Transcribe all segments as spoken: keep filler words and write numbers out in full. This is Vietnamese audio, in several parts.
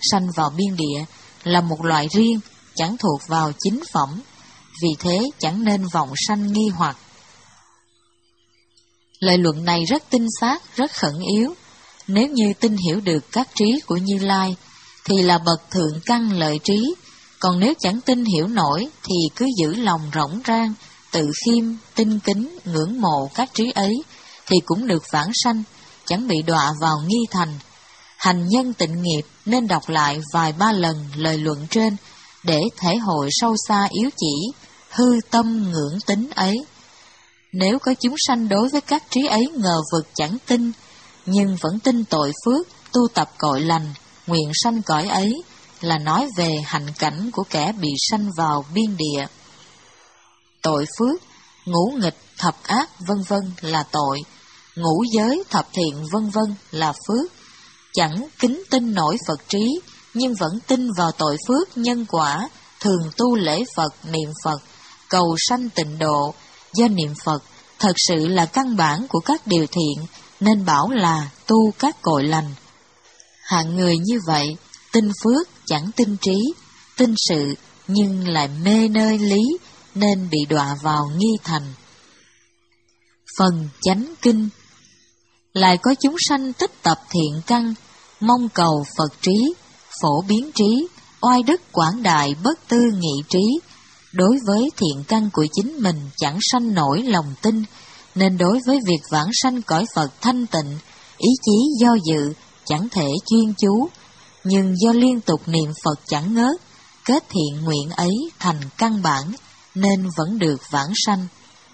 sanh vào biên địa là một loại riêng, chẳng thuộc vào chính phẩm, vì thế chẳng nên vọng sanh nghi hoặc. Lời luận này rất tinh xác, rất khẩn yếu. Nếu như tin hiểu được các trí của Như Lai, thì là bậc thượng căn lợi trí, còn nếu chẳng tin hiểu nổi, thì cứ giữ lòng rỗng rang, tự khiêm, tinh kính, ngưỡng mộ các trí ấy, thì cũng được vãng sanh, chẳng bị đọa vào nghi thành. Hành nhân tịnh nghiệp nên đọc lại vài ba lần lời luận trên, để thể hội sâu xa yếu chỉ, hư tâm ngưỡng tính ấy. Nếu có chúng sanh đối với các trí ấy ngờ vực chẳng tin, nhưng vẫn tin tội phước, tu tập cội lành, nguyện sanh cõi ấy, là nói về hạnh cảnh của kẻ bị sanh vào biên địa. Tội phước, ngũ nghịch, thập ác vân vân là tội, ngũ giới, thập thiện vân vân là phước. Chẳng kính tin nổi Phật trí, nhưng vẫn tin vào tội phước nhân quả, thường tu lễ Phật, niệm Phật, cầu sanh tịnh độ. Do niệm Phật thật sự là căn bản của các điều thiện, nên bảo là tu các cội lành. Hạng người như vậy, tin phước chẳng tin trí, tin sự nhưng lại mê nơi lý, nên bị đọa vào nghi thành. Phần chánh kinh. Lại có chúng sanh tích tập thiện căn, mong cầu Phật trí, phổ biến trí, oai đức quảng đại bất tư nghị trí. Đối với thiện căn của chính mình chẳng sanh nổi lòng tin, nên đối với việc vãng sanh cõi Phật thanh tịnh, ý chí do dự, chẳng thể chuyên chú, nhưng do liên tục niệm Phật chẳng ngớt, kết thiện nguyện ấy thành căn bản, nên vẫn được vãng sanh.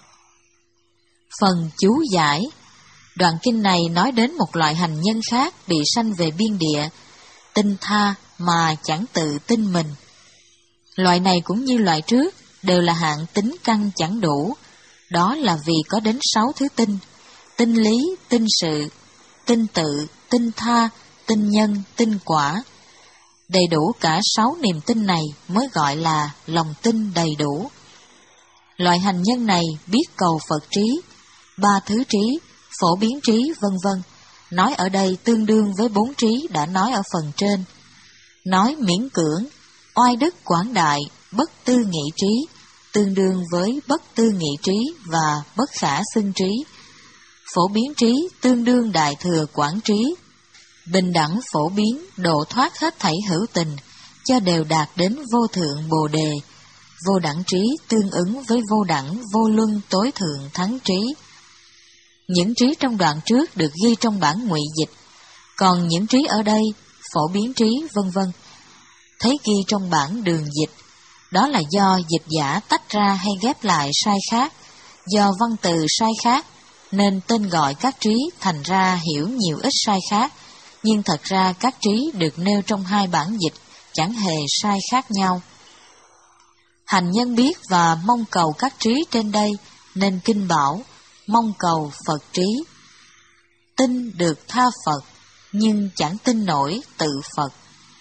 Phần chú giải. Đoạn kinh này nói đến một loại hành nhân khác bị sanh về biên địa, tin tha mà chẳng tự tin mình. Loại này cũng như loại trước, đều là hạng tính căn chẳng đủ. Đó là vì có đến sáu thứ tin: tin lý, tin sự, tin tự, tin tha, tin nhân, tin quả. Đầy đủ cả sáu niềm tin này mới gọi là lòng tin đầy đủ. Loại hành nhân này biết cầu Phật trí, ba thứ trí, phổ biến trí vân vân. Nói ở đây tương đương với bốn trí đã nói ở phần trên. Nói miễn cưỡng, oai đức quảng đại, bất tư nghị trí, tương đương với bất tư nghị trí và bất khả xưng trí. Phổ biến trí tương đương đại thừa quảng trí. Bình đẳng phổ biến, độ thoát hết thảy hữu tình, cho đều đạt đến vô thượng bồ đề. Vô đẳng trí tương ứng với vô đẳng vô luân tối thượng thắng trí. Những trí trong đoạn trước được ghi trong bản ngụy dịch, còn những trí ở đây, phổ biến trí vân vân, thấy ghi trong bản đường dịch. Đó là do dịch giả tách ra hay ghép lại sai khác, do văn từ sai khác, nên tên gọi các trí thành ra hiểu nhiều ít sai khác, nhưng thật ra các trí được nêu trong hai bản dịch chẳng hề sai khác nhau. Hành nhân biết và mong cầu các trí trên đây, nên kinh bảo mong cầu Phật trí. Tin được tha Phật, nhưng chẳng tin nổi tự Phật.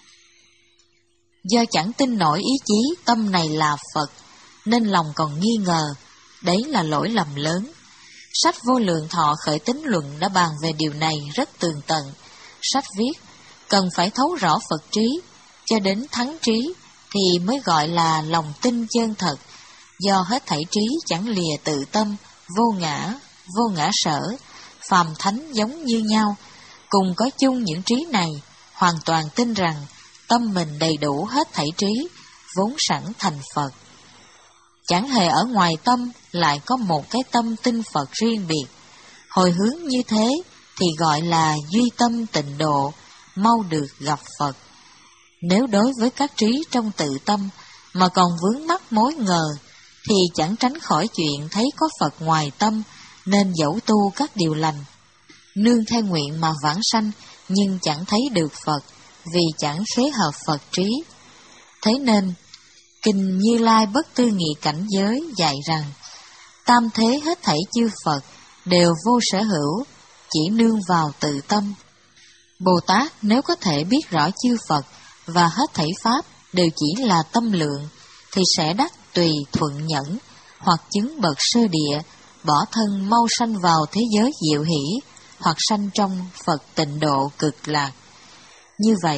Do chẳng tin nổi ý chí tâm này là Phật, nên lòng còn nghi ngờ, đấy là lỗi lầm lớn. Sách Vô Lượng Thọ Khởi Tín Luận đã bàn về điều này rất tường tận. Sách viết, cần phải thấu rõ Phật trí, cho đến thắng trí, thì mới gọi là lòng tin chân thật. Do hết thảy trí chẳng lìa tự tâm, vô ngã, vô ngã sở, phàm thánh giống như nhau, cùng có chung những trí này, hoàn toàn tin rằng tâm mình đầy đủ hết thảy trí, vốn sẵn thành Phật. Chẳng hề ở ngoài tâm lại có một cái tâm tin Phật riêng biệt. Hồi hướng như thế thì gọi là duy tâm tịnh độ, mau được gặp Phật. Nếu đối với các trí trong tự tâm mà còn vướng mắc mối ngờ, thì chẳng tránh khỏi chuyện thấy có Phật ngoài tâm, nên dẫu tu các điều lành, nương theo nguyện mà vãng sanh, nhưng chẳng thấy được Phật, vì chẳng khế hợp Phật trí. Thế nên, Kinh Như Lai Bất Tư Nghị Cảnh Giới dạy rằng, tam thế hết thảy chư Phật đều vô sở hữu, chỉ nương vào tự tâm. Bồ Tát nếu có thể biết rõ chư Phật và hết thảy Pháp đều chỉ là tâm lượng, thì sẽ đắc tùy thuận nhẫn, hoặc chứng bậc sơ địa, bỏ thân mau sanh vào thế giới diệu hỷ, hoặc sanh trong Phật tịnh độ cực lạc. Như vậy,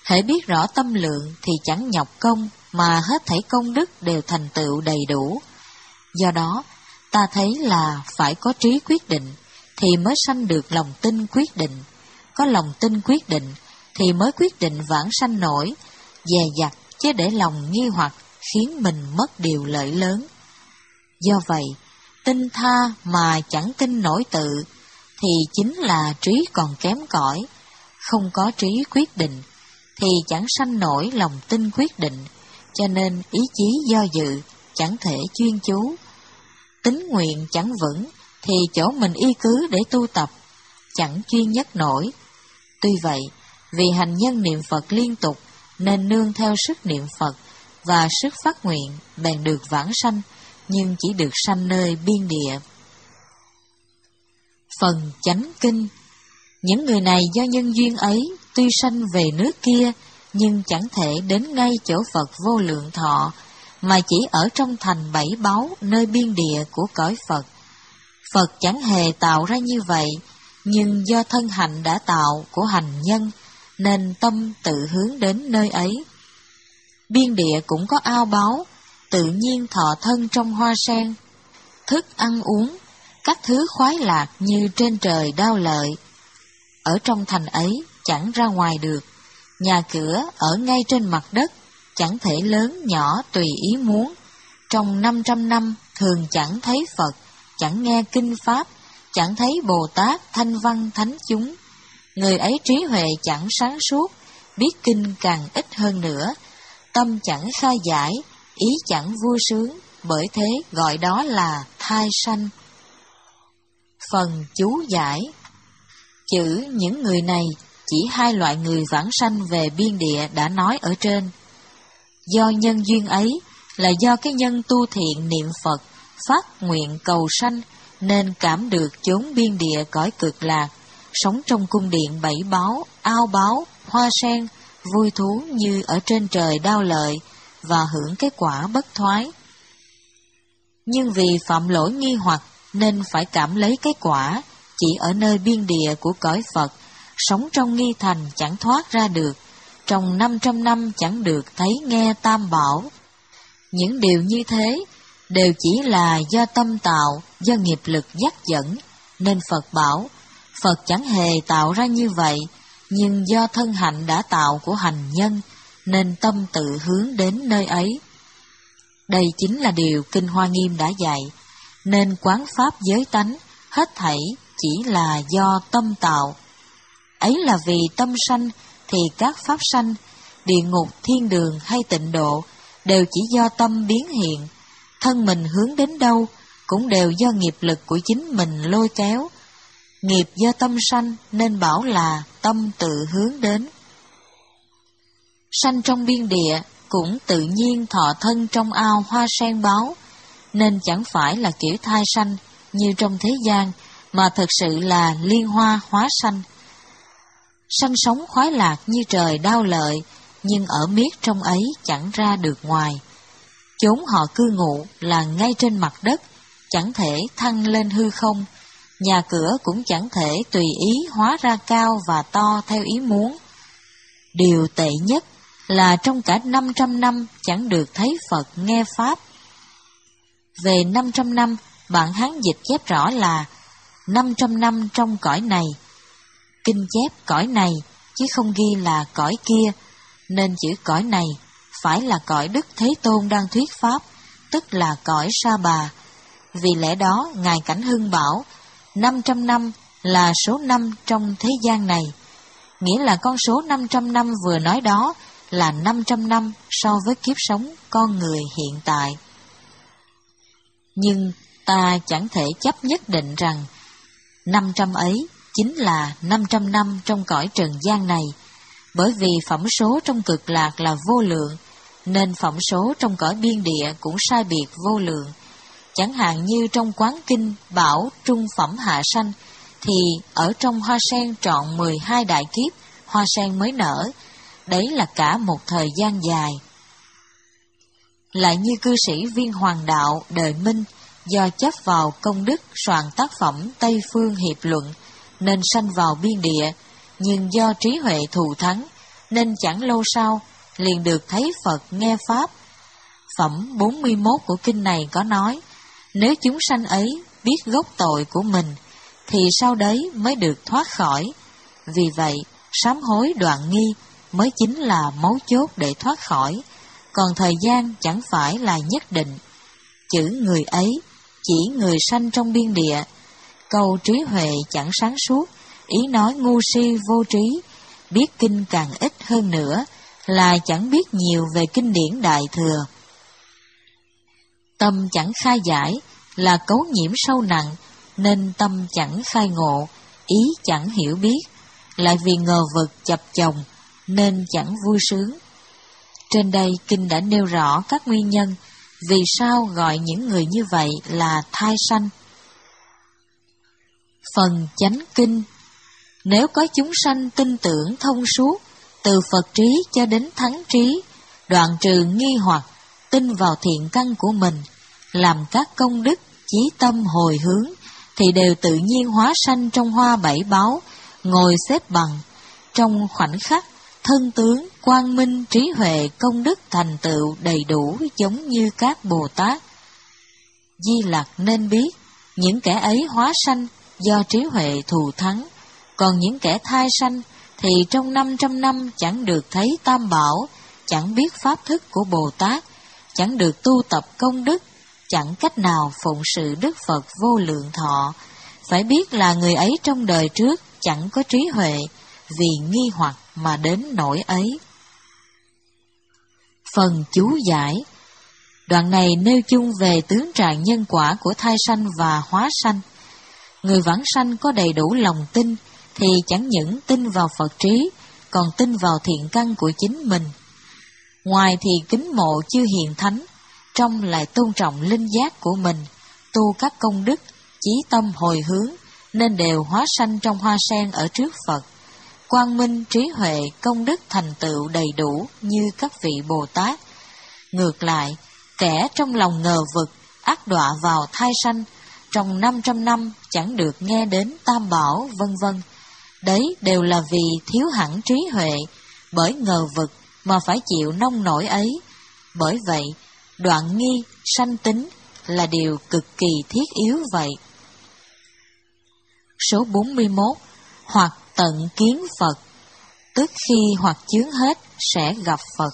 Hễ biết rõ tâm lượng thì chẳng nhọc công, mà hết thảy công đức đều thành tựu đầy đủ. Do đó, ta thấy là phải có trí quyết định, thì mới sanh được lòng tin quyết định. Có lòng tin quyết định, thì mới quyết định vãng sanh nổi, dè dặt chứ để lòng nghi hoặc khiến mình mất điều lợi lớn. Do vậy, tin tha mà chẳng tin nổi tự, thì chính là trí còn kém cỏi. Không có trí quyết định, thì chẳng sanh nổi lòng tin quyết định, cho nên ý chí do dự, chẳng thể chuyên chú. Tín nguyện chẳng vững, thì chỗ mình y cứ để tu tập, chẳng chuyên nhất nổi. Tuy vậy, vì hành nhân niệm Phật liên tục, nên nương theo sức niệm Phật và sức phát nguyện, bèn được vãng sanh, nhưng chỉ được sanh nơi biên địa. Phần chánh kinh. Những người này do nhân duyên ấy, tuy sanh về nước kia, nhưng chẳng thể đến ngay chỗ Phật vô lượng thọ, mà chỉ ở trong thành bảy báu nơi biên địa của cõi Phật. Phật chẳng hề tạo ra như vậy, nhưng do thân hạnh đã tạo của hành nhân, nên tâm tự hướng đến nơi ấy. Biên địa cũng có ao báu, tự nhiên thọ thân trong hoa sen, thức ăn uống, các thứ khoái lạc như trên trời đao lợi. Ở trong thành ấy chẳng ra ngoài được, nhà cửa ở ngay trên mặt đất, chẳng thể lớn nhỏ tùy ý muốn. Trong năm trăm năm thường chẳng thấy Phật, chẳng nghe kinh Pháp, chẳng thấy Bồ Tát thanh văn thánh chúng. Người ấy trí huệ chẳng sáng suốt, biết kinh càng ít hơn nữa, tâm chẳng khai giải, ý chẳng vui sướng, bởi thế gọi đó là thai sanh. Phần chú giải. Chữ những người này chỉ hai loại người vãng sanh về biên địa đã nói ở trên. Do nhân duyên ấy là do cái nhân tu thiện niệm Phật, phát nguyện cầu sanh, nên cảm được chốn biên địa cõi cực lạc, sống trong cung điện bảy báu, ao báu, hoa sen, vui thú như ở trên trời đao lợi, và hưởng cái quả bất thoái. Nhưng vì phạm lỗi nghi hoặc nên phải cảm lấy cái quả, chỉ ở nơi biên địa của cõi Phật, sống trong nghi thành chẳng thoát ra được, trong năm trăm năm chẳng được thấy nghe tam bảo. Những điều như thế đều chỉ là do tâm tạo, do nghiệp lực dắt dẫn, nên Phật bảo, Phật chẳng hề tạo ra như vậy, nhưng do thân hạnh đã tạo của hành nhân, nên tâm tự hướng đến nơi ấy. Đây chính là điều Kinh Hoa Nghiêm đã dạy, nên quán pháp giới tánh, hết thảy chỉ là do tâm tạo. Ấy là vì tâm sanh thì các pháp sanh, địa ngục, thiên đường hay tịnh độ đều chỉ do tâm biến hiện. Thân mình hướng đến đâu cũng đều do nghiệp lực của chính mình lôi kéo. Nghiệp do tâm sanh nên bảo là tâm tự hướng đến. Sanh trong biên địa cũng tự nhiên thọ thân trong ao hoa sen báu, nên chẳng phải là kiểu thai sanh như trong thế gian, mà thực sự là liên hoa hóa sanh. Sanh sống khoái lạc như trời đao lợi, nhưng ở miết trong ấy chẳng ra được ngoài. Chốn họ cư ngụ là ngay trên mặt đất, chẳng thể thăng lên hư không, nhà cửa cũng chẳng thể tùy ý hóa ra cao và to theo ý muốn. Điều tệ nhất là trong cả năm trăm năm chẳng được thấy Phật nghe Pháp. Về năm trăm năm, bản Hán dịch chép rõ là năm trăm năm trong cõi này. Kinh chép cõi này, chứ không ghi là cõi kia, nên chữ cõi này phải là cõi Đức Thế Tôn đang thuyết Pháp, tức là cõi Sa Bà. Vì lẽ đó, Ngài Cảnh Hưng bảo, năm trăm năm là số năm trong thế gian này, nghĩa là con số năm trăm năm vừa nói đó là năm trăm năm so với kiếp sống con người hiện tại. Nhưng ta chẳng thể chấp nhất định rằng năm trăm ấy chính là năm trăm năm trong cõi trần gian này, bởi vì phẩm số trong cực lạc là vô lượng, nên phẩm số trong cõi biên địa cũng sai biệt vô lượng. Chẳng hạn như trong quán kinh bảo trung phẩm hạ sanh, thì ở trong hoa sen trọn mười hai đại kiếp, hoa sen mới nở, đấy là cả một thời gian dài. Lại như cư sĩ Viên Hoàng Đạo đời Minh, do chấp vào công đức soạn tác phẩm Tây Phương Hiệp Luận, nên sanh vào biên địa, nhưng do trí huệ thù thắng, nên chẳng lâu sau liền được thấy Phật nghe Pháp. Phẩm bốn mươi mốt của kinh này có nói, nếu chúng sanh ấy biết gốc tội của mình, thì sau đấy mới được thoát khỏi. Vì vậy, sám hối đoạn nghi mới chính là mấu chốt để thoát khỏi, còn thời gian chẳng phải là nhất định. Chữ người ấy chỉ người sanh trong biên địa. Câu trí huệ chẳng sáng suốt, ý nói ngu si vô trí, biết kinh càng ít hơn nữa là chẳng biết nhiều về kinh điển Đại Thừa. Tâm chẳng khai giải là cấu nhiễm sâu nặng, nên tâm chẳng khai ngộ, ý chẳng hiểu biết, lại vì ngờ vực chập chồng nên chẳng vui sướng. Trên đây kinh đã nêu rõ các nguyên nhân vì sao gọi những người như vậy là thai sanh. Phần chánh kinh. Nếu có chúng sanh tin tưởng thông suốt, từ Phật trí cho đến thắng trí, đoạn trừ nghi hoặc, tin vào thiện căn của mình, làm các công đức, chí tâm hồi hướng, thì đều tự nhiên hóa sanh trong hoa bảy báu, ngồi xếp bằng. Trong khoảnh khắc, thân tướng, quang minh, trí huệ, công đức thành tựu đầy đủ giống như các Bồ Tát. Di Lặc nên biết, những kẻ ấy hóa sanh do trí huệ thù thắng, còn những kẻ thai sanh thì trong năm trăm năm chẳng được thấy Tam Bảo, chẳng biết pháp thức của Bồ Tát, chẳng được tu tập công đức, chẳng cách nào phụng sự Đức Phật vô lượng thọ. Phải biết là người ấy trong đời trước chẳng có trí huệ, vì nghi hoặc mà đến nỗi ấy. Phần chú giải. Đoạn này nêu chung về tướng trạng nhân quả của thai sanh và hóa sanh. Người vãng sanh có đầy đủ lòng tin thì chẳng những tin vào Phật trí, còn tin vào thiện căn của chính mình. Ngoài thì kính mộ chư hiền thánh, trong lại tôn trọng linh giác của mình, tu các công đức, chí tâm hồi hướng, nên đều hóa sanh trong hoa sen ở trước Phật. Quang minh, trí huệ, công đức thành tựu đầy đủ như các vị Bồ Tát. Ngược lại, kẻ trong lòng ngờ vực, ác đọa vào thai sanh, trong năm trăm năm chẳng được nghe đến Tam Bảo, vân vân. Đấy đều là vì thiếu hẳn trí huệ, bởi ngờ vực mà phải chịu nông nổi ấy. Bởi vậy, đoạn nghi, sanh tính là điều cực kỳ thiết yếu vậy. Số bốn mươi mốt. Hoặc tận kiến Phật, tức khi hoặc chướng hết sẽ gặp Phật.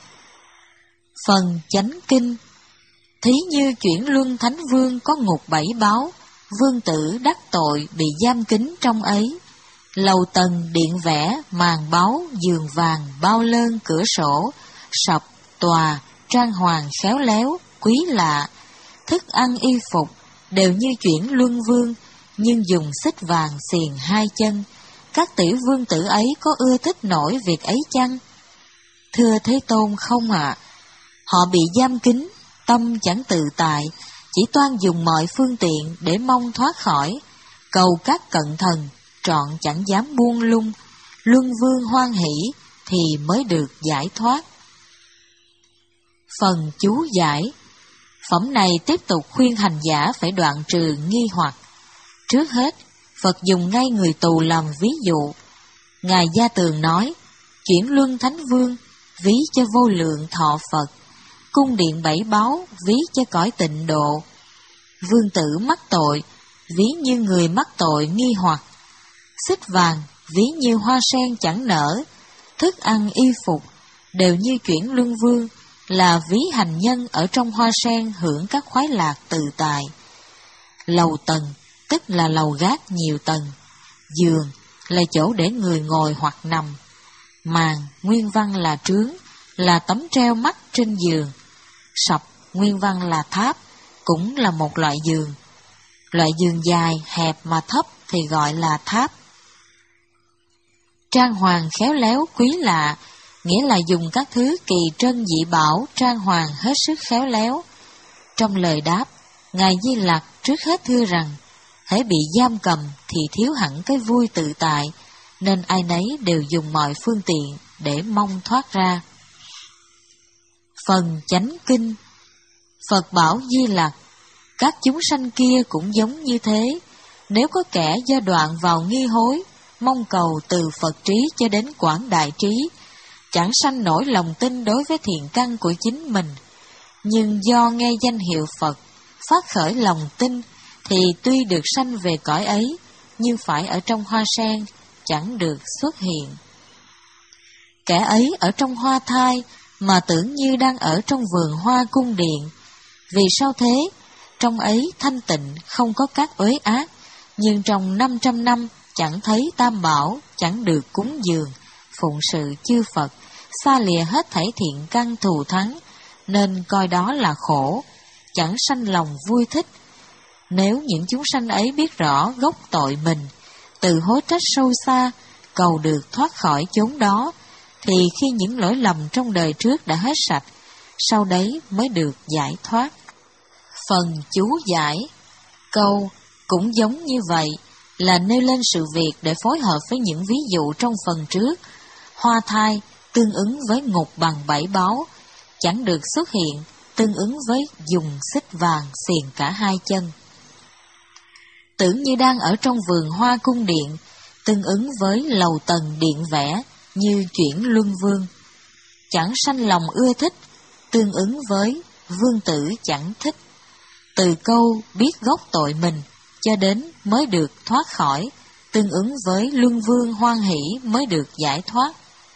Phần chánh kinh. Thí như chuyển luân thánh vương có ngục bảy báo, vương tử đắc tội bị giam kín trong ấy. Lầu tầng điện vẽ, màn báu, giường vàng, bao lơn, cửa sổ, sập, tòa, trang hoàng khéo léo, quý lạ. Thức ăn y phục đều như chuyển luân vương, nhưng dùng xích vàng xiềng hai chân. Các tiểu vương tử ấy có ưa thích nổi việc ấy chăng? Thưa Thế Tôn, không ạ. À. Họ bị giam kín, tâm chẳng tự tại, chỉ toan dùng mọi phương tiện để mong thoát khỏi. Cầu các cận thần, trọn chẳng dám buông lung. Luân vương hoan hỷ thì mới được giải thoát. Phần chú giải. Phẩm này tiếp tục khuyên hành giả phải đoạn trừ nghi hoặc. Trước hết, Phật dùng ngay người tù làm ví dụ. Ngài Gia Tường nói, chuyển luân thánh vương, ví cho vô lượng thọ Phật. Cung điện bảy báu, ví cho cõi tịnh độ. Vương tử mắc tội, ví như người mắc tội nghi hoặc. Xích vàng, ví như hoa sen chẳng nở. Thức ăn y phục, đều như chuyển luân vương, là ví hành nhân ở trong hoa sen hưởng các khoái lạc tự tại. Lầu tầng, tức là lầu gác nhiều tầng. Giường là chỗ để người ngồi hoặc nằm. Màn, nguyên văn là trướng, là tấm treo mắt trên giường. Sập, nguyên văn là tháp, cũng là một loại giường. Loại giường dài, hẹp mà thấp thì gọi là tháp. Trang hoàng khéo léo quý lạ, nghĩa là dùng các thứ kỳ trân dị bảo trang hoàng hết sức khéo léo. Trong lời đáp, Ngài Di Lặc trước hết thưa rằng, hễ bị giam cầm thì thiếu hẳn cái vui tự tại, nên ai nấy đều dùng mọi phương tiện để mong thoát ra. Phần chánh kinh. Phật bảo Di Lặc, các chúng sanh kia cũng giống như thế. Nếu có kẻ do đoạn vào nghi hối, mong cầu từ Phật trí cho đến quảng đại trí, chẳng sanh nổi lòng tin đối với thiện căn của chính mình. Nhưng do nghe danh hiệu Phật, phát khởi lòng tin, thì tuy được sanh về cõi ấy, nhưng phải ở trong hoa sen, chẳng được xuất hiện. Kẻ ấy ở trong hoa thai, mà tưởng như đang ở trong vườn hoa cung điện. Vì sao thế? Trong ấy thanh tịnh, không có các uế ác, nhưng trong năm trăm năm chẳng thấy tam bảo, chẳng được cúng dường, phụng sự chư Phật, xa lìa hết thảy thiện căn thù thắng, nên coi đó là khổ, chẳng sanh lòng vui thích. Nếu những chúng sanh ấy biết rõ gốc tội mình, tự hối trách sâu xa, cầu được thoát khỏi chốn đó, thì khi những lỗi lầm trong đời trước đã hết sạch, sau đấy mới được giải thoát. Phần chú giải câu cũng giống như vậy là nêu lên sự việc để phối hợp với những ví dụ trong phần trước. Hoa thai tương ứng với ngục bằng bảy báu, chẳng được xuất hiện tương ứng với dùng xích vàng xiềng cả hai chân. Tưởng như đang ở trong vườn hoa cung điện, tương ứng với lầu tầng điện vẽ như chuyển luân vương. Chẳng sanh lòng ưa thích, tương ứng với vương tử chẳng thích. Từ câu biết gốc tội mình cho đến mới được thoát khỏi, tương ứng với luân vương hoan hỷ mới được giải thoát.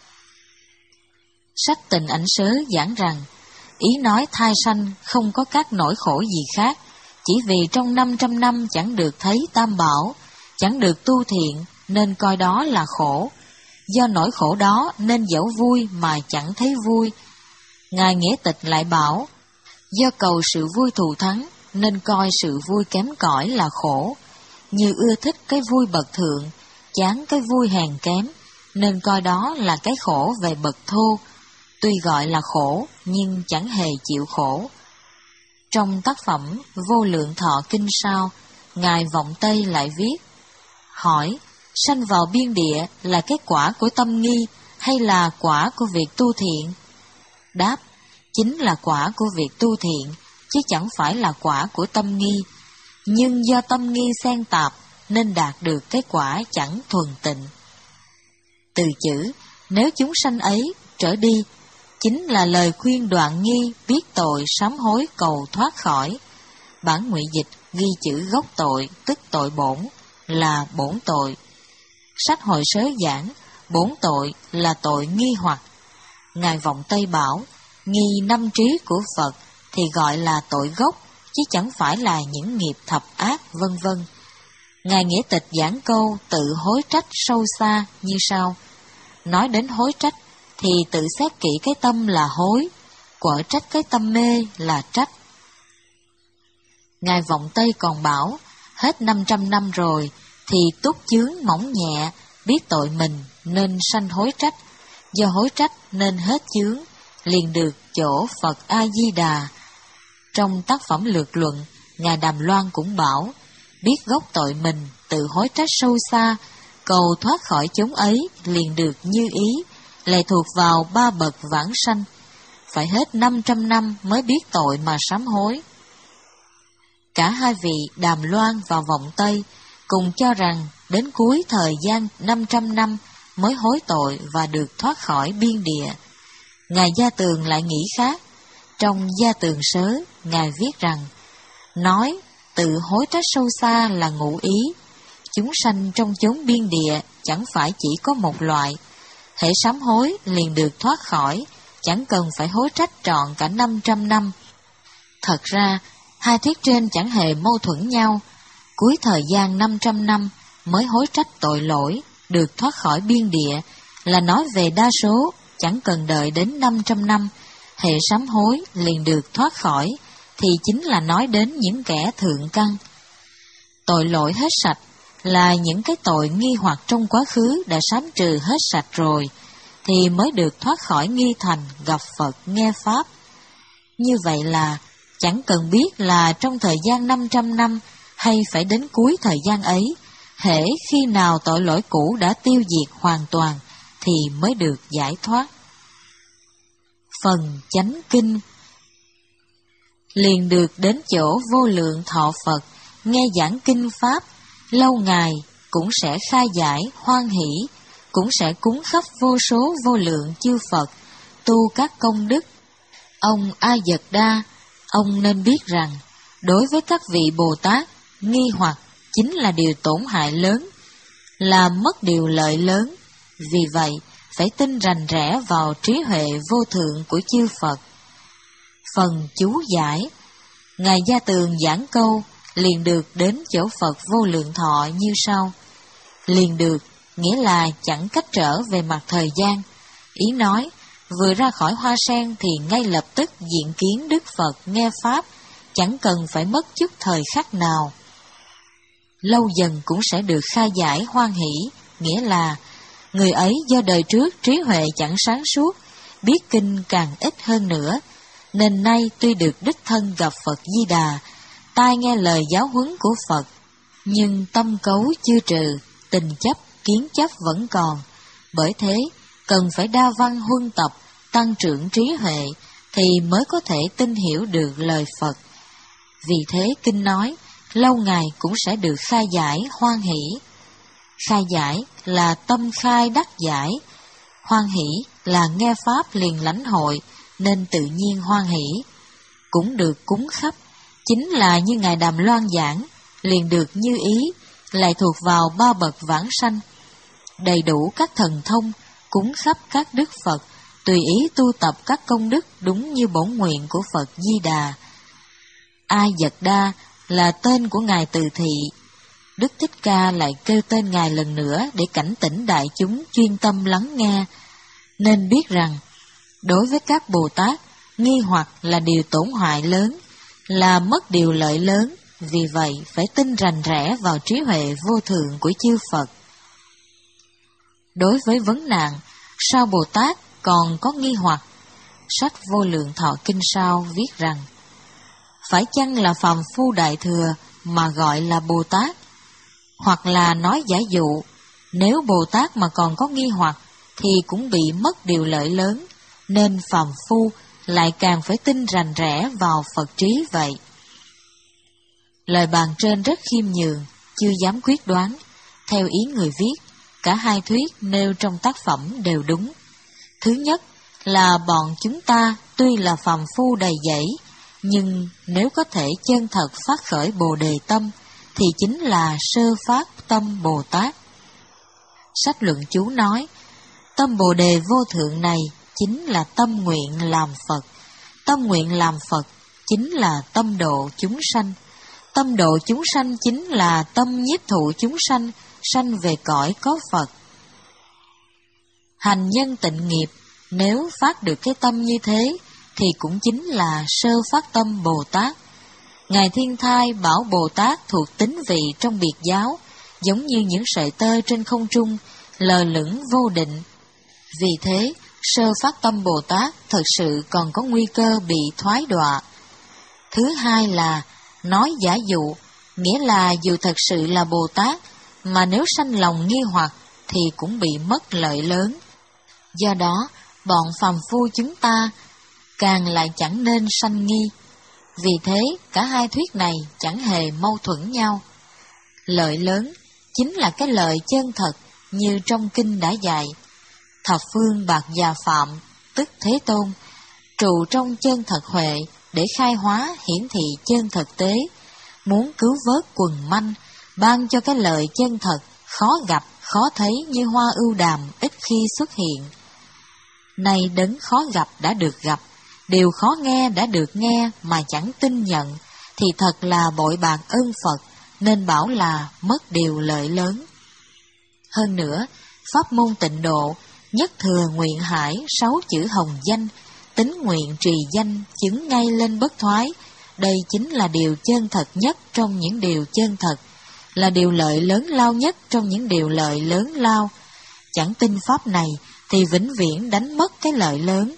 Sách Tịnh Ảnh Sớ giảng rằng, ý nói thai sanh không có các nỗi khổ gì khác, chỉ vì trong năm trăm năm chẳng được thấy tam bảo, chẳng được tu thiện, nên coi đó là khổ. Do nỗi khổ đó nên dẫu vui mà chẳng thấy vui. Ngài Nghĩa Tịch lại bảo, do cầu sự vui thù thắng, nên coi sự vui kém cỏi là khổ. Như ưa thích cái vui bậc thượng, chán cái vui hèn kém, nên coi đó là cái khổ về bậc thô. Tuy gọi là khổ, nhưng chẳng hề chịu khổ. Trong tác phẩm Vô Lượng Thọ Kinh Sao, Ngài Vọng Tây lại viết, hỏi, sanh vào biên địa là kết quả của tâm nghi hay là quả của việc tu thiện? Đáp, chính là quả của việc tu thiện, chứ chẳng phải là quả của tâm nghi. Nhưng do tâm nghi xen tạp, nên đạt được kết quả chẳng thuần tịnh. Từ chữ, nếu chúng sanh ấy trở đi, chính là lời khuyên đoạn nghi, biết tội, sám hối, cầu thoát khỏi. Bản ngụy dịch ghi chữ gốc tội, tức tội bổn, là bổn tội. Sách Hội Sớ giảng, bổn tội là tội nghi hoặc. Ngài Vọng Tây bảo, nghi năm trí của Phật thì gọi là tội gốc, chứ chẳng phải là những nghiệp thập ác, vân vân. Ngài Nghĩa Tịch giảng câu tự hối trách sâu xa như sau. Nói đến hối trách, thì tự xét kỹ cái tâm là hối, quở trách cái tâm mê là trách. Ngài Vọng Tây còn bảo, hết năm trăm năm rồi, thì túc chướng mỏng nhẹ, biết tội mình nên sanh hối trách, do hối trách nên hết chướng, liền được chỗ Phật A-di-đà. Trong tác phẩm Lược Luận, Ngài Đàm Loan cũng bảo, biết gốc tội mình, tự hối trách sâu xa, cầu thoát khỏi chốn ấy liền được như ý, lệ thuộc vào ba bậc vãng sanh, phải hết năm trăm năm mới biết tội mà sám hối. Cả hai vị Đàm Loan và Vọng Tây cùng cho rằng đến cuối thời gian năm trăm năm mới hối tội và được thoát khỏi biên địa. Ngài Gia Tường lại nghĩ khác. Trong Gia Tường Sớ, Ngài viết rằng, nói tự hối trách sâu xa là ngụ ý. Chúng sanh trong chốn biên địa chẳng phải chỉ có một loại. Hễ sám hối liền được thoát khỏi, chẳng cần phải hối trách trọn cả năm trăm năm. Thật ra, hai thuyết trên chẳng hề mâu thuẫn nhau. Cuối thời gian năm trăm năm mới hối trách tội lỗi, được thoát khỏi biên địa, là nói về đa số, chẳng cần đợi đến năm trăm năm, hệ sám hối liền được thoát khỏi, thì chính là nói đến những kẻ thượng căn. Tội lỗi hết sạch là những cái tội nghi hoặc trong quá khứ đã sám trừ hết sạch rồi, thì mới được thoát khỏi nghi thành gặp Phật nghe Pháp. Như vậy là chẳng cần biết là trong thời gian năm trăm năm hay phải đến cuối thời gian ấy, hễ khi nào tội lỗi cũ đã tiêu diệt hoàn toàn thì mới được giải thoát. Phần Chánh Kinh. Liền được đến chỗ Vô Lượng Thọ Phật, nghe giảng kinh Pháp, lâu ngày cũng sẽ khai giải hoan hỷ, cũng sẽ cúng khắp vô số vô lượng chư Phật, tu các công đức. Ông A Dật Đa, ông nên biết rằng, đối với các vị Bồ Tát, nghi hoặc chính là điều tổn hại lớn, là mất điều lợi lớn. Vì vậy, phải tin rành rẽ vào trí huệ vô thượng của chư Phật. Phần chú giải, Ngài Gia Tường giảng câu liền được đến chỗ Phật Vô Lượng Thọ như sau. Liền được nghĩa là chẳng cách trở về mặt thời gian. Ý nói, vừa ra khỏi hoa sen thì ngay lập tức diện kiến Đức Phật nghe Pháp, chẳng cần phải mất chút thời khắc nào. Lâu dần cũng sẽ được khai giải hoan hỷ, nghĩa là người ấy do đời trước trí huệ chẳng sáng suốt, biết kinh càng ít hơn nữa, nên nay tuy được đích thân gặp Phật Di Đà, tai nghe lời giáo huấn của Phật, nhưng tâm cấu chưa trừ, tình chấp, kiến chấp vẫn còn. Bởi thế, cần phải đa văn huân tập, tăng trưởng trí huệ, thì mới có thể tin hiểu được lời Phật. Vì thế kinh nói, lâu ngày cũng sẽ được khai giải hoan hỷ. Khai giải là tâm khai đắc giải, hoan hỷ là nghe Pháp liền lãnh hội, nên tự nhiên hoan hỷ. Cũng được cúng khắp, chính là như Ngài Đàm Loan giảng, liền được như ý, lại thuộc vào ba bậc vãng sanh. Đầy đủ các thần thông, cúng khắp các đức Phật, tùy ý tu tập các công đức đúng như bổn nguyện của Phật Di Đà. A Dật Đa là tên của Ngài Từ Thị. Đức Thích Ca lại kêu tên Ngài lần nữa để cảnh tỉnh đại chúng chuyên tâm lắng nghe. Nên biết rằng, đối với các Bồ Tát, nghi hoặc là điều tổn hại lớn, là mất điều lợi lớn. Vì vậy, phải tin rành rẽ vào trí huệ vô thượng của chư Phật. Đối với vấn nạn, sao Bồ Tát còn có nghi hoặc? Sách Vô Lượng Thọ Kinh Sao viết rằng, phải chăng là phàm phu đại thừa mà gọi là Bồ Tát? Hoặc là nói giả dụ, nếu Bồ Tát mà còn có nghi hoặc, thì cũng bị mất điều lợi lớn, nên phàm phu lại càng phải tin rành rẽ vào Phật trí vậy. Lời bàn trên rất khiêm nhường, chưa dám quyết đoán. Theo ý người viết, cả hai thuyết nêu trong tác phẩm đều đúng. Thứ nhất là bọn chúng ta tuy là phàm phu đầy dẫy, nhưng nếu có thể chân thật phát khởi Bồ Đề tâm, thì chính là sơ phát tâm Bồ Tát. Sách luận chú nói, tâm Bồ Đề vô thượng này chính là tâm nguyện làm Phật. Tâm nguyện làm Phật chính là tâm độ chúng sanh. Tâm độ chúng sanh chính là tâm nhiếp thụ chúng sanh, sanh về cõi có Phật. Hành nhân tịnh nghiệp, nếu phát được cái tâm như thế, thì cũng chính là sơ phát tâm Bồ Tát. Ngài Thiên Thai bảo Bồ Tát thuộc tính vị trong biệt giáo, giống như những sợi tơ trên không trung, lờ lửng vô định. Vì thế, sơ phát tâm Bồ Tát thật sự còn có nguy cơ bị thoái đọa. Thứ hai là nói giả dụ, nghĩa là dù thật sự là Bồ Tát, mà nếu sanh lòng nghi hoặc thì cũng bị mất lợi lớn. Do đó, bọn phàm phu chúng ta càng lại chẳng nên sanh nghi. Vì thế, cả hai thuyết này chẳng hề mâu thuẫn nhau. Lợi lớn chính là cái lợi chân thật như trong kinh đã dạy. Thập phương bạc già phạm, tức Thế Tôn, trụ trong chân thật huệ để khai hóa hiển thị chân thực tế, muốn cứu vớt quần manh, ban cho cái lợi chân thật, khó gặp, khó thấy như hoa ưu đàm ít khi xuất hiện. Nay đấng khó gặp đã được gặp, điều khó nghe đã được nghe mà chẳng tin nhận, thì thật là bội bạc ơn Phật, nên bảo là mất điều lợi lớn. Hơn nữa, pháp môn tịnh độ, nhất thừa nguyện hải sáu chữ hồng danh, tính nguyện trì danh chứng ngay lên bất thoái, đây chính là điều chân thật nhất trong những điều chân thật, là điều lợi lớn lao nhất trong những điều lợi lớn lao. Chẳng tin pháp này thì vĩnh viễn đánh mất cái lợi lớn.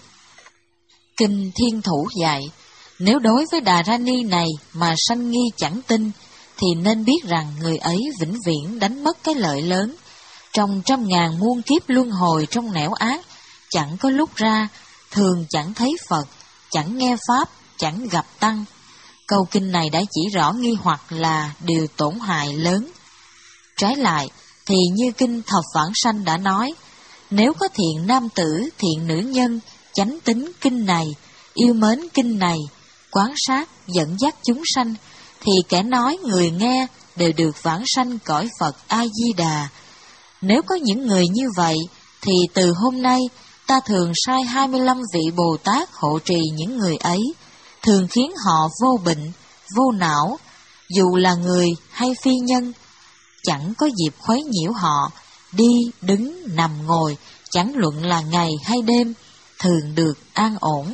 Kinh Thiên Thủ dạy, nếu đối với Đà Ra Ni này mà sanh nghi chẳng tin, thì nên biết rằng người ấy vĩnh viễn đánh mất cái lợi lớn. Trong trăm ngàn muôn kiếp luân hồi trong nẻo ác, chẳng có lúc ra, thường chẳng thấy Phật, chẳng nghe Pháp, chẳng gặp Tăng. Câu kinh này đã chỉ rõ nghi hoặc là điều tổn hại lớn. Trái lại, thì như kinh Thập Vãng Sanh đã nói, Nếu có thiện nam tử, thiện nữ nhân, chánh tín kinh này, yêu mến kinh này, quán sát, dẫn dắt chúng sanh, thì kẻ nói người nghe đều được vãng sanh cõi Phật A-di-đà. Nếu có những người như vậy, thì từ hôm nay ta thường sai hai mươi lăm vị Bồ Tát hộ trì những người ấy, thường khiến họ vô bệnh, vô não, dù là người hay phi nhân, chẳng có dịp khuấy nhiễu họ, đi, đứng, nằm, ngồi, chẳng luận là ngày hay đêm, thường được an ổn.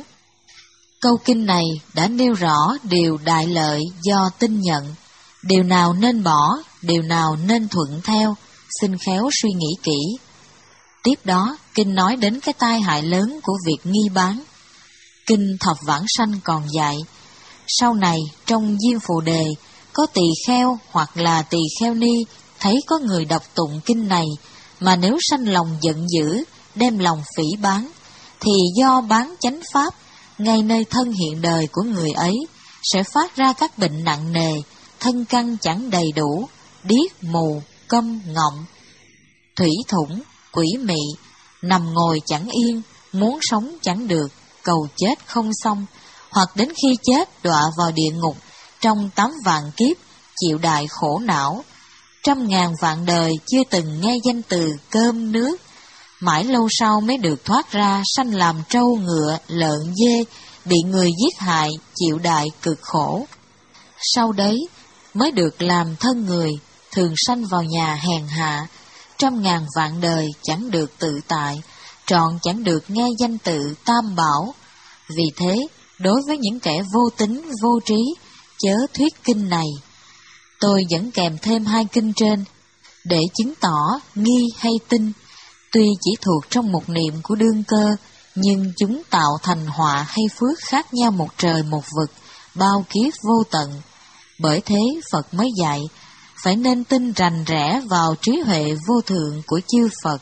Câu kinh này đã nêu rõ điều đại lợi do tin nhận, điều nào nên bỏ, điều nào nên thuận theo, xin khéo suy nghĩ kỹ. Tiếp đó, kinh nói đến cái tai hại lớn của việc nghi bán. Kinh Thập Vãng Sanh còn dạy, sau này trong Diêm Phù Đề, có tỳ kheo hoặc là tỳ kheo ni thấy có người đọc tụng kinh này, mà nếu sanh lòng giận dữ, đem lòng phỉ báng, thì do bán chánh pháp, ngay nơi thân hiện đời của người ấy, sẽ phát ra các bệnh nặng nề, thân căn chẳng đầy đủ, điếc, mù, câm, ngọng, thủy thủng, quỷ mị, nằm ngồi chẳng yên, muốn sống chẳng được, cầu chết không xong, hoặc đến khi chết đọa vào địa ngục, trong tám vạn kiếp, chịu đại khổ não, trăm ngàn vạn đời chưa từng nghe danh từ cơm nước, mãi lâu sau mới được thoát ra sanh làm trâu ngựa, lợn dê, bị người giết hại, chịu đại cực khổ. Sau đấy mới được làm thân người, thường sanh vào nhà hèn hạ, trăm ngàn vạn đời chẳng được tự tại, trọn chẳng được nghe danh tự Tam Bảo. Vì thế, đối với những kẻ vô tín, vô trí, chớ thuyết kinh này. Tôi dẫn kèm thêm hai kinh trên, để chứng tỏ nghi hay tin, tuy chỉ thuộc trong một niệm của đương cơ, nhưng chúng tạo thành họa hay phước khác nhau một trời một vực, bao kiếp vô tận. Bởi thế Phật mới dạy, phải nên tin rành rẽ vào trí huệ vô thượng của chư Phật.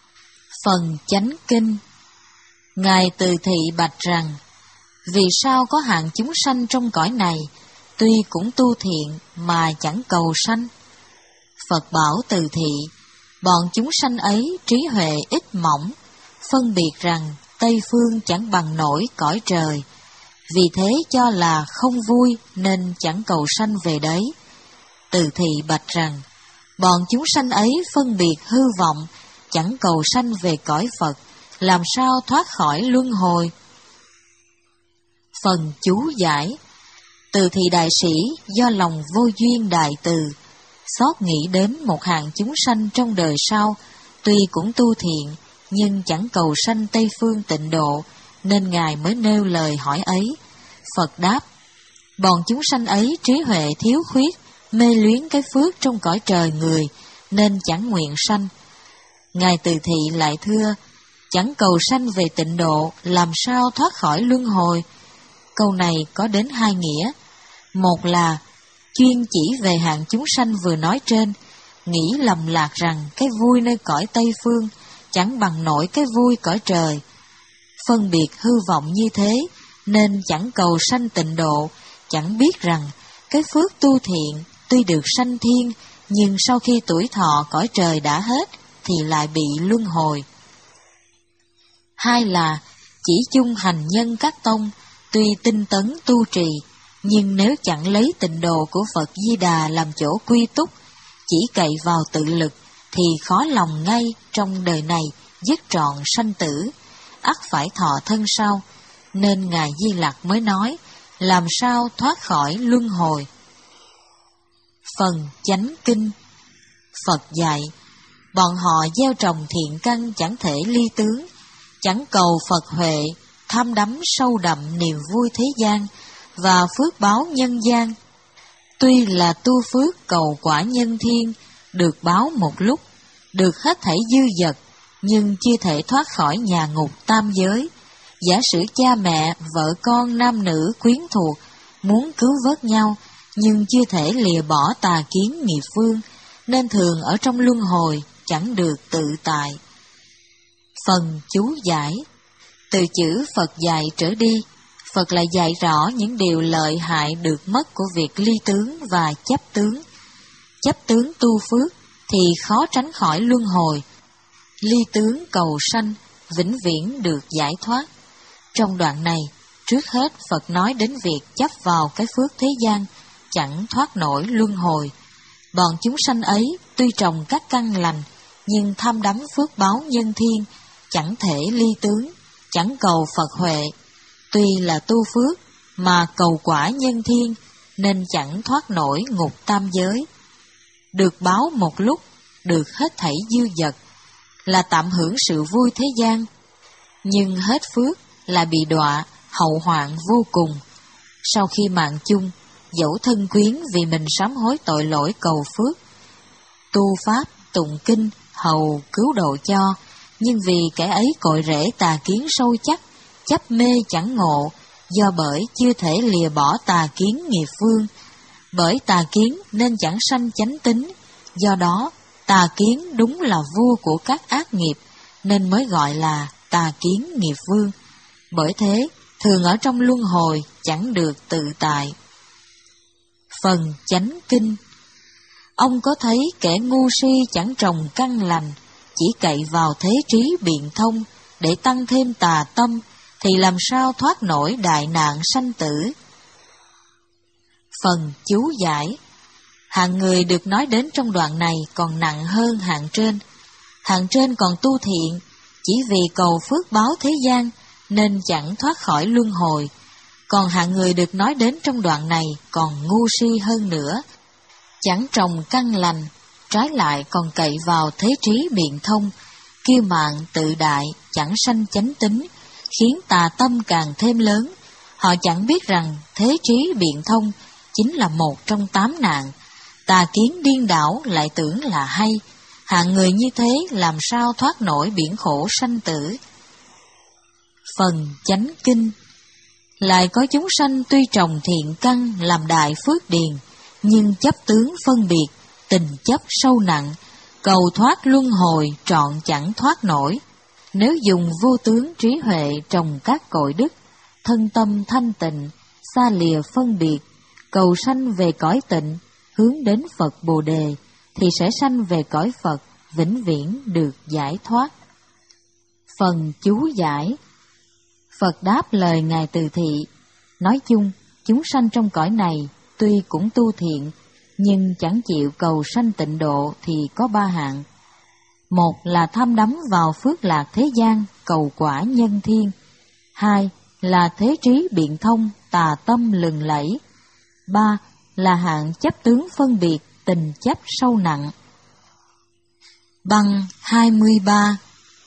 Phần chánh kinh. Ngài Từ Thị bạch rằng, vì sao có hạng chúng sanh trong cõi này, tuy cũng tu thiện mà chẳng cầu sanh? Phật bảo Từ Thị, bọn chúng sanh ấy trí huệ ít mỏng, phân biệt rằng Tây Phương chẳng bằng nổi cõi trời, vì thế cho là không vui nên chẳng cầu sanh về đấy. Từ Thị bạch rằng, bọn chúng sanh ấy phân biệt hư vọng, chẳng cầu sanh về cõi Phật, làm sao thoát khỏi luân hồi? Phần chú giải. Từ Thị đại sĩ do lòng vô duyên đại từ, xót nghĩ đến một hạng chúng sanh trong đời sau, tuy cũng tu thiện, nhưng chẳng cầu sanh Tây Phương tịnh độ, nên Ngài mới nêu lời hỏi ấy. Phật đáp, bọn chúng sanh ấy trí huệ thiếu khuyết, mê luyến cái phước trong cõi trời người, nên chẳng nguyện sanh. Ngài Từ Thị lại thưa, chẳng cầu sanh về tịnh độ, làm sao thoát khỏi luân hồi? Câu này có đến hai nghĩa. Một là chuyên chỉ về hạng chúng sanh vừa nói trên, nghĩ lầm lạc rằng cái vui nơi cõi Tây Phương chẳng bằng nổi cái vui cõi trời. Phân biệt hư vọng như thế, nên chẳng cầu sanh tịnh độ, chẳng biết rằng cái phước tu thiện tuy được sanh thiên, nhưng sau khi tuổi thọ cõi trời đã hết, thì lại bị luân hồi. Hai là chỉ chung hành nhân các tông, tuy tinh tấn tu trì, nhưng nếu chẳng lấy tịnh độ của Phật Di Đà làm chỗ quy túc, chỉ cậy vào tự lực, thì khó lòng ngay trong đời này dứt trọn sanh tử, ắt phải thọ thân sau, nên Ngài Di Lặc mới nói, làm sao thoát khỏi luân hồi. Phần chánh kinh. Phật dạy, bọn họ gieo trồng thiện căn chẳng thể ly tướng, chẳng cầu Phật huệ, tham đắm sâu đậm niềm vui thế gian và phước báo nhân gian. Tuy là tu phước cầu quả nhân thiên, được báo một lúc, được hết thảy dư dật, nhưng chưa thể thoát khỏi nhà ngục tam giới. Giả sử cha mẹ, vợ con, nam nữ, quyến thuộc, muốn cứu vớt nhau, nhưng chưa thể lìa bỏ tà kiến nghiệp vương, nên thường ở trong luân hồi, chẳng được tự tại. Phần chú giải. Từ chữ Phật dạy trở đi, Phật lại dạy rõ những điều lợi hại được mất của việc ly tướng và chấp tướng. Chấp tướng tu phước thì khó tránh khỏi luân hồi. ly tướng cầu sanh, vĩnh viễn được giải thoát. Trong đoạn này, trước hết Phật nói đến việc chấp vào cái phước thế gian, chẳng thoát nổi luân hồi. Bọn chúng sanh ấy tuy trồng các căn lành, nhưng tham đắm phước báo nhân thiên, chẳng thể ly tướng, chẳng cầu Phật huệ. Tuy là tu phước, mà cầu quả nhân thiên, nên chẳng thoát nổi ngục tam giới. Được báo một lúc, được hết thảy dư vật, là tạm hưởng sự vui thế gian. Nhưng hết phước là bị đọa, hậu hoạn vô cùng. Sau khi mạng chung, dẫu thân quyến vì mình sám hối tội lỗi cầu phước, tu pháp, tụng kinh, hầu cứu độ cho, nhưng vì kẻ ấy cội rễ tà kiến sâu chắc, chấp mê chẳng ngộ, do bởi chưa thể lìa bỏ tà kiến nghiệp vương. Bởi tà kiến nên chẳng sanh chánh tính, do đó tà kiến đúng là vua của các ác nghiệp, nên mới gọi là tà kiến nghiệp vương. Bởi thế, thường ở trong luân hồi chẳng được tự tại. Phần chánh kinh. Ông có thấy kẻ ngu si chẳng trồng căn lành, chỉ cậy vào thế trí biện thông để tăng thêm tà tâm, thì làm sao thoát nổi đại nạn sanh tử. Phần chú giải. Hạng người được nói đến trong đoạn này còn nặng hơn hạng trên. Hạng trên còn tu thiện, chỉ vì cầu phước báo thế gian, nên chẳng thoát khỏi luân hồi. Còn hạng người được nói đến trong đoạn này còn ngu si hơn nữa, chẳng trồng căn lành, trái lại còn cậy vào thế trí biện thông, kiêu mạn tự đại, chẳng sanh chánh tính, khiến tà tâm càng thêm lớn. Họ chẳng biết rằng thế trí biện thông chính là một trong tám nạn. Tà kiến điên đảo lại tưởng là hay. Hạng người như thế làm sao thoát nổi biển khổ sanh tử. Phần chánh kinh. Lại có chúng sanh tuy trồng thiện căn làm đại phước điền, nhưng chấp tướng phân biệt, tình chấp sâu nặng, cầu thoát luân hồi trọn chẳng thoát nổi. Nếu dùng vô tướng trí huệ trồng các cội đức, thân tâm thanh tịnh, xa lìa phân biệt, cầu sanh về cõi tịnh, hướng đến Phật Bồ Đề, thì sẽ sanh về cõi Phật, vĩnh viễn được giải thoát. Phần chú giải. Phật đáp lời Ngài Từ Thị. Nói chung, chúng sanh trong cõi này tuy cũng tu thiện, nhưng chẳng chịu cầu sanh tịnh độ thì có ba hạng. Một là tham đắm vào phước lạc thế gian, cầu quả nhân thiên. Hai là thế trí biện thông, tà tâm lừng lẫy. Ba là hạng chấp tướng phân biệt, tình chấp sâu nặng. Băng hai mươi ba.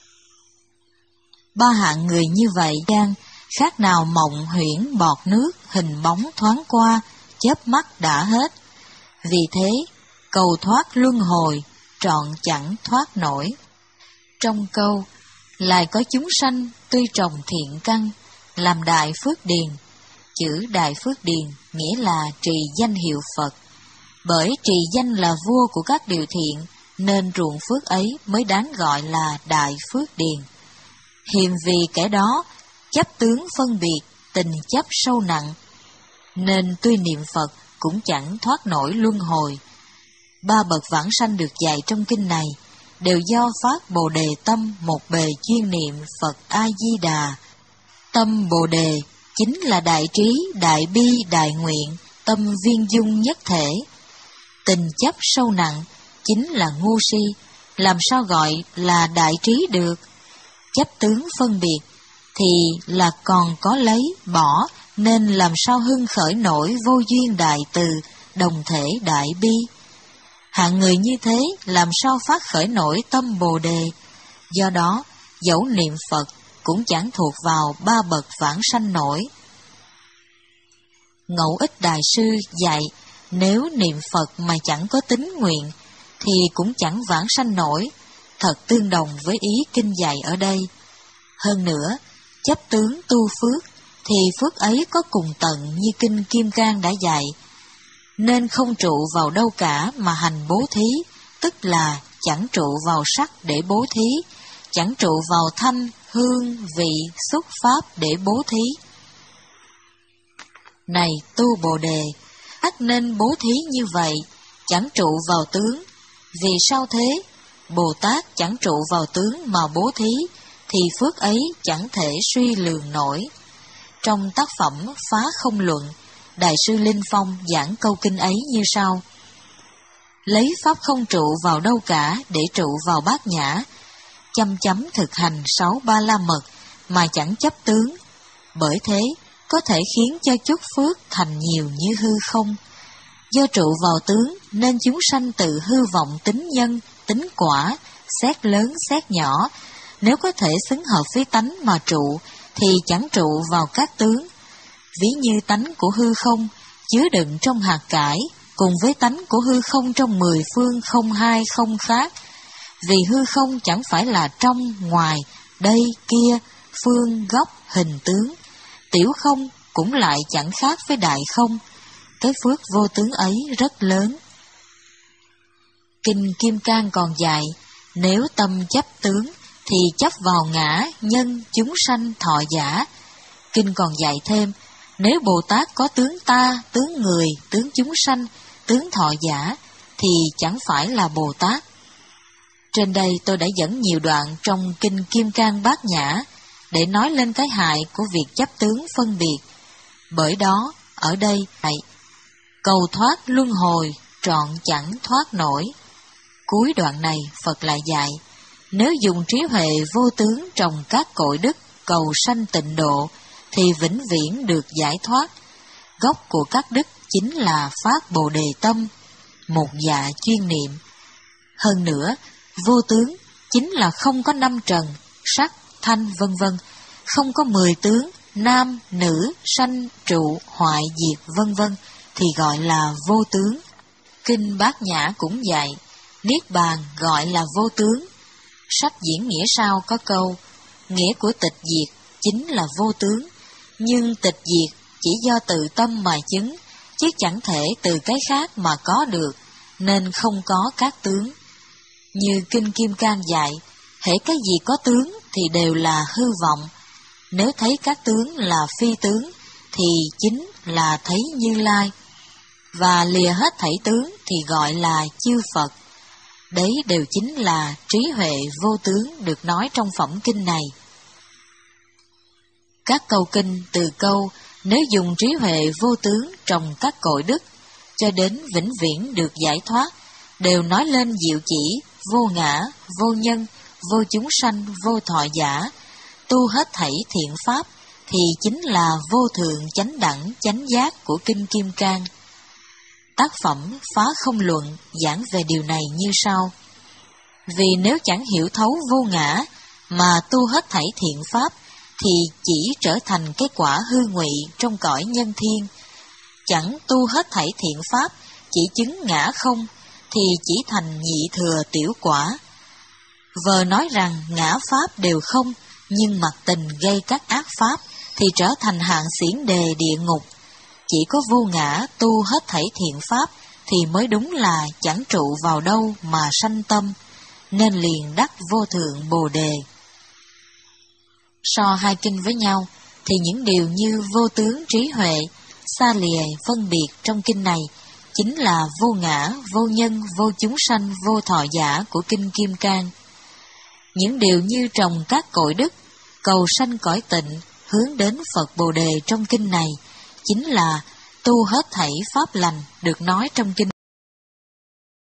Ba hạng người như vậy gian, khác nào mộng huyễn bọt nước, hình bóng thoáng qua, chớp mắt đã hết. Vì thế, cầu thoát luân hồi, trọn chẳng thoát nổi. Trong câu, lại có chúng sanh tuy trồng thiện căn, làm đại phước điền. Chữ đại phước điền nghĩa là trì danh hiệu Phật. Bởi trì danh là vua của các điều thiện, nên ruộng phước ấy mới đáng gọi là đại phước điền. Hiềm vì kẻ đó chấp tướng phân biệt, tình chấp sâu nặng, nên tuy niệm Phật cũng chẳng thoát nổi luân hồi. Ba bậc vãng sanh được dạy trong kinh này đều do phát Bồ Đề tâm một bề chuyên niệm Phật A Di Đà. Tâm Bồ Đề chính là đại trí, đại bi, đại nguyện, tâm viên dung nhất thể. Tình chấp sâu nặng chính là ngu si, làm sao gọi là đại trí được? Chấp tướng phân biệt thì là còn có lấy, bỏ, nên làm sao hưng khởi nổi vô duyên đại từ, đồng thể đại bi. Hạng người như thế làm sao phát khởi nổi tâm Bồ Đề? Do đó, dẫu niệm Phật cũng chẳng thuộc vào ba bậc vãng sanh nổi. Ngẫu Ích Đại Sư dạy, nếu niệm Phật mà chẳng có tín nguyện, thì cũng chẳng vãng sanh nổi, thật tương đồng với ý kinh dạy ở đây. Hơn nữa, chấp tướng tu phước, thì phước ấy có cùng tận như kinh Kim Cang đã dạy, nên không trụ vào đâu cả mà hành bố thí, tức là chẳng trụ vào sắc để bố thí, chẳng trụ vào thanh, hương, vị, xúc pháp để bố thí. Này tu Bồ Đề, ắt nên bố thí như vậy, chẳng trụ vào tướng. Vì sao thế? Bồ Tát chẳng trụ vào tướng mà bố thí, thì phước ấy chẳng thể suy lường nổi. Trong tác phẩm Phá Không Luận, Đại sư Linh Phong giảng câu kinh ấy như sau: lấy pháp không trụ vào đâu cả để trụ vào bát nhã, chăm chấm thực hành sáu ba la mật mà chẳng chấp tướng, bởi thế có thể khiến cho chút phước thành nhiều như hư không. Do trụ vào tướng nên chúng sanh tự hư vọng tính nhân, tính quả, xét lớn xét nhỏ. Nếu có thể xứng hợp với tánh mà trụ thì chẳng trụ vào các tướng. Ví như tánh của hư không chứa đựng trong hạt cải, cùng với tánh của hư không trong mười phương không hai không khác. Vì hư không chẳng phải là trong, ngoài, đây, kia, phương, góc, hình tướng. Tiểu không cũng lại chẳng khác với đại không. Cái phước vô tướng ấy rất lớn. Kinh Kim Cang còn dạy, nếu tâm chấp tướng thì chấp vào ngã, nhân, chúng sanh, thọ giả. Kinh còn dạy thêm, nếu Bồ Tát có tướng ta, tướng người, tướng chúng sanh, tướng thọ giả, thì chẳng phải là Bồ Tát. Trên đây tôi đã dẫn nhiều đoạn trong Kinh Kim Cang Bát Nhã để nói lên cái hại của việc chấp tướng phân biệt. Bởi đó, ở đây, cầu thoát luân hồi, trọn chẳng thoát nổi. Cuối đoạn này, Phật lại dạy, nếu dùng trí huệ vô tướng trồng các cội đức cầu sanh tịnh độ, thì vĩnh viễn được giải thoát. Gốc của các đức chính là phát Bồ Đề tâm, một dạ chuyên niệm. Hơn nữa, vô tướng chính là không có năm trần, sắc, thanh, vân vân, không có mười tướng, nam, nữ, sanh, trụ, hoại, diệt, vân vân, thì gọi là vô tướng. Kinh Bát Nhã cũng dạy, Niết Bàn gọi là vô tướng. Sách diễn nghĩa sau có câu, nghĩa của tịch diệt chính là vô tướng, nhưng tịch diệt chỉ do tự tâm mà chứng, chứ chẳng thể từ cái khác mà có được, nên không có các tướng. Như Kinh Kim Cang dạy, hễ cái gì có tướng thì đều là hư vọng. Nếu thấy các tướng là phi tướng, thì chính là thấy Như Lai. Và lìa hết thảy tướng thì gọi là chư Phật. Đấy đều chính là trí huệ vô tướng được nói trong phẩm kinh này. Các câu kinh từ câu nếu dùng trí huệ vô tướng trồng các cội đức cho đến vĩnh viễn được giải thoát, đều nói lên diệu chỉ vô ngã, vô nhân, vô chúng sanh, vô thọ giả, tu hết thảy thiện pháp, thì chính là vô thượng chánh đẳng chánh giác của Kinh Kim Cang. Tác phẩm Phá Không Luận giảng về điều này như sau: vì nếu chẳng hiểu thấu vô ngã mà tu hết thảy thiện pháp, thì chỉ trở thành cái quả hư ngụy trong cõi nhân thiên. Chẳng tu hết thảy thiện pháp, chỉ chứng ngã không, thì chỉ thành nhị thừa tiểu quả. Vờ nói rằng ngã pháp đều không, nhưng mặc tình gây các ác pháp, thì trở thành hạng xiển đề địa ngục. Chỉ có vô ngã tu hết thảy thiện pháp, thì mới đúng là chẳng trụ vào đâu mà sanh tâm, nên liền đắc vô thượng Bồ Đề. So hai kinh với nhau, thì những điều như vô tướng trí huệ, xa lìa phân biệt trong kinh này, chính là vô ngã, vô nhân, vô chúng sanh, vô thọ giả của Kinh Kim Cang. Những điều như trồng các cội đức, cầu sanh cõi tịnh, hướng đến Phật Bồ Đề trong kinh này, chính là tu hết thảy pháp lành được nói trong kinh.